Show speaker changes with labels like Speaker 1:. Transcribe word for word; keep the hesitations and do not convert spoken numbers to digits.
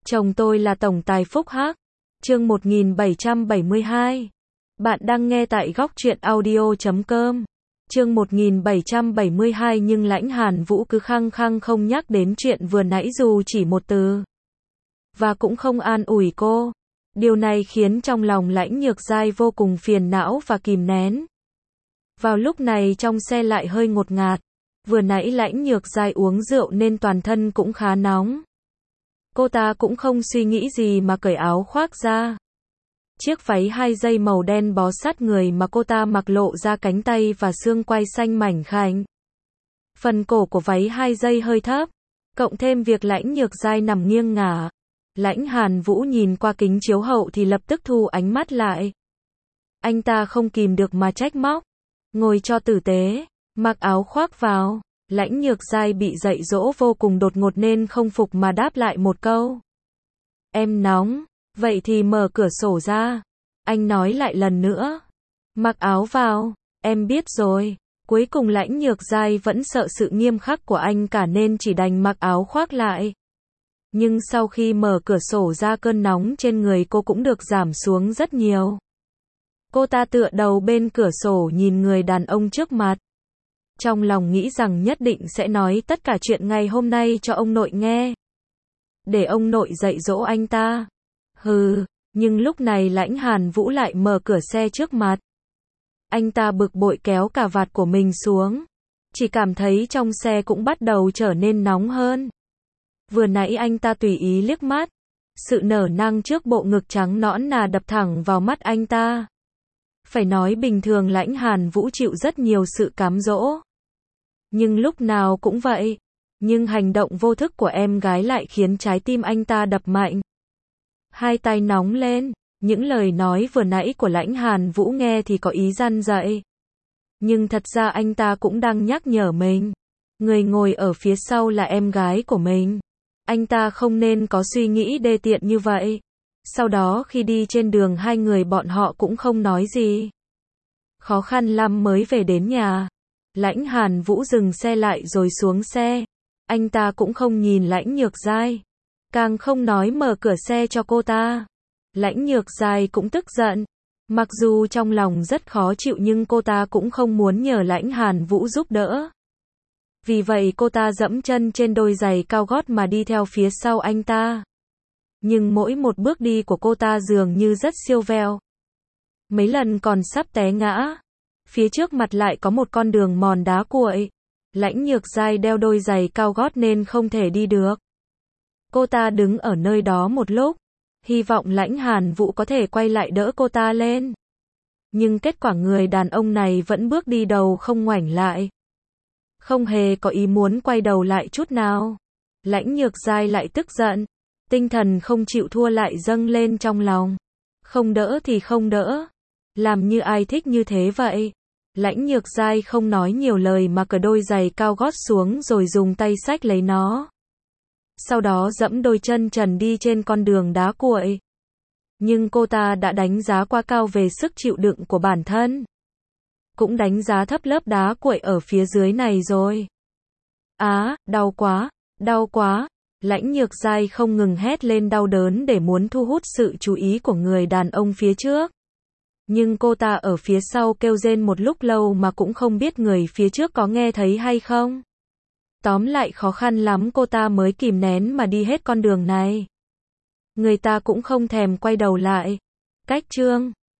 Speaker 1: Chồng tôi là tổng tài Phúc Hắc. Chương một nghìn bảy trăm bảy mươi hai. Bạn đang nghe tại góc truyện audio chấm com. Chương một nghìn bảy trăm bảy mươi hai nhưng Lãnh Hàn Vũ cứ khăng khăng không nhắc đến chuyện vừa nãy dù chỉ một từ. Và cũng không an ủi cô. Điều này khiến trong lòng Lãnh Nhược Giai vô cùng phiền não và kìm nén. Vào lúc này trong xe lại hơi ngột ngạt. Vừa nãy Lãnh Nhược Giai uống rượu nên toàn thân cũng khá nóng. Cô ta cũng không suy nghĩ gì mà cởi áo khoác ra. Chiếc váy hai dây màu đen bó sát người mà cô ta mặc lộ ra cánh tay và xương quai xanh mảnh khảnh. Phần cổ của váy hai dây hơi thấp, cộng thêm việc Lãnh Nhược Giai nằm nghiêng ngả. Lãnh Hàn Vũ nhìn qua kính chiếu hậu thì lập tức thu ánh mắt lại. Anh ta không kìm được mà trách móc. Ngồi cho tử tế, mặc áo khoác vào. Lãnh Nhược Giai bị dạy dỗ vô cùng đột ngột nên không phục mà đáp lại một câu. Em nóng, vậy thì mở cửa sổ ra. Anh nói lại lần nữa. Mặc áo vào, em biết rồi. Cuối cùng Lãnh Nhược Giai vẫn sợ sự nghiêm khắc của anh cả nên chỉ đành mặc áo khoác lại. Nhưng sau khi mở cửa sổ ra cơn nóng trên người cô cũng được giảm xuống rất nhiều. Cô ta tựa đầu bên cửa sổ nhìn người đàn ông trước mặt. Trong lòng nghĩ rằng nhất định sẽ nói tất cả chuyện ngày hôm nay cho ông nội nghe. Để ông nội dạy dỗ anh ta. Hừ, nhưng lúc này Lãnh Hàn Vũ lại mở cửa xe trước mặt. Anh ta bực bội kéo cà vạt của mình xuống. Chỉ cảm thấy trong xe cũng bắt đầu trở nên nóng hơn. Vừa nãy anh ta tùy ý liếc mắt. Sự nở nang trước bộ ngực trắng nõn nà đập thẳng vào mắt anh ta. Phải nói bình thường Lãnh Hàn Vũ chịu rất nhiều sự cám dỗ. Nhưng lúc nào cũng vậy. Nhưng hành động vô thức của em gái lại khiến trái tim anh ta đập mạnh. Hai tay nóng lên. Những lời nói vừa nãy của Lãnh Hàn Vũ nghe thì có ý răn dạy. Nhưng thật ra anh ta cũng đang nhắc nhở mình. Người ngồi ở phía sau là em gái của mình. Anh ta không nên có suy nghĩ đê tiện như vậy. Sau đó khi đi trên đường hai người bọn họ cũng không nói gì. Khó khăn lắm mới về đến nhà. Lãnh Hàn Vũ dừng xe lại rồi xuống xe. Anh ta cũng không nhìn Lãnh Nhược Giai. Càng không nói mở cửa xe cho cô ta. Lãnh Nhược Giai cũng tức giận. Mặc dù trong lòng rất khó chịu nhưng cô ta cũng không muốn nhờ Lãnh Hàn Vũ giúp đỡ. Vì vậy cô ta dẫm chân trên đôi giày cao gót mà đi theo phía sau anh ta. Nhưng mỗi một bước đi của cô ta dường như rất siêu vẹo. Mấy lần còn sắp té ngã. Phía trước mặt lại có một con đường mòn đá cuội. Lãnh Nhược Giai đeo đôi giày cao gót nên không thể đi được. Cô ta đứng ở nơi đó một lúc. Hy vọng Lãnh Hàn Vũ có thể quay lại đỡ cô ta lên. Nhưng kết quả người đàn ông này vẫn bước đi đầu không ngoảnh lại. Không hề có ý muốn quay đầu lại chút nào. Lãnh Nhược Giai lại tức giận. Tinh thần không chịu thua lại dâng lên trong lòng. Không đỡ thì không đỡ. Làm như ai thích như thế vậy. Lãnh Nhược Giai không nói nhiều lời mà cởi đôi giày cao gót xuống rồi dùng tay xách lấy nó. Sau đó dẫm đôi chân trần đi trên con đường đá cuội. Nhưng cô ta đã đánh giá quá cao về sức chịu đựng của bản thân. Cũng đánh giá thấp lớp đá cuội ở phía dưới này rồi. Á, đau quá, đau quá. Lãnh Nhược Giai không ngừng hét lên đau đớn để muốn thu hút sự chú ý của người đàn ông phía trước. Nhưng cô ta ở phía sau kêu rên một lúc lâu mà cũng không biết người phía trước có nghe thấy hay không. Tóm lại khó khăn lắm cô ta mới kìm nén mà đi hết con đường này. Người ta cũng không thèm quay đầu lại. Cách chương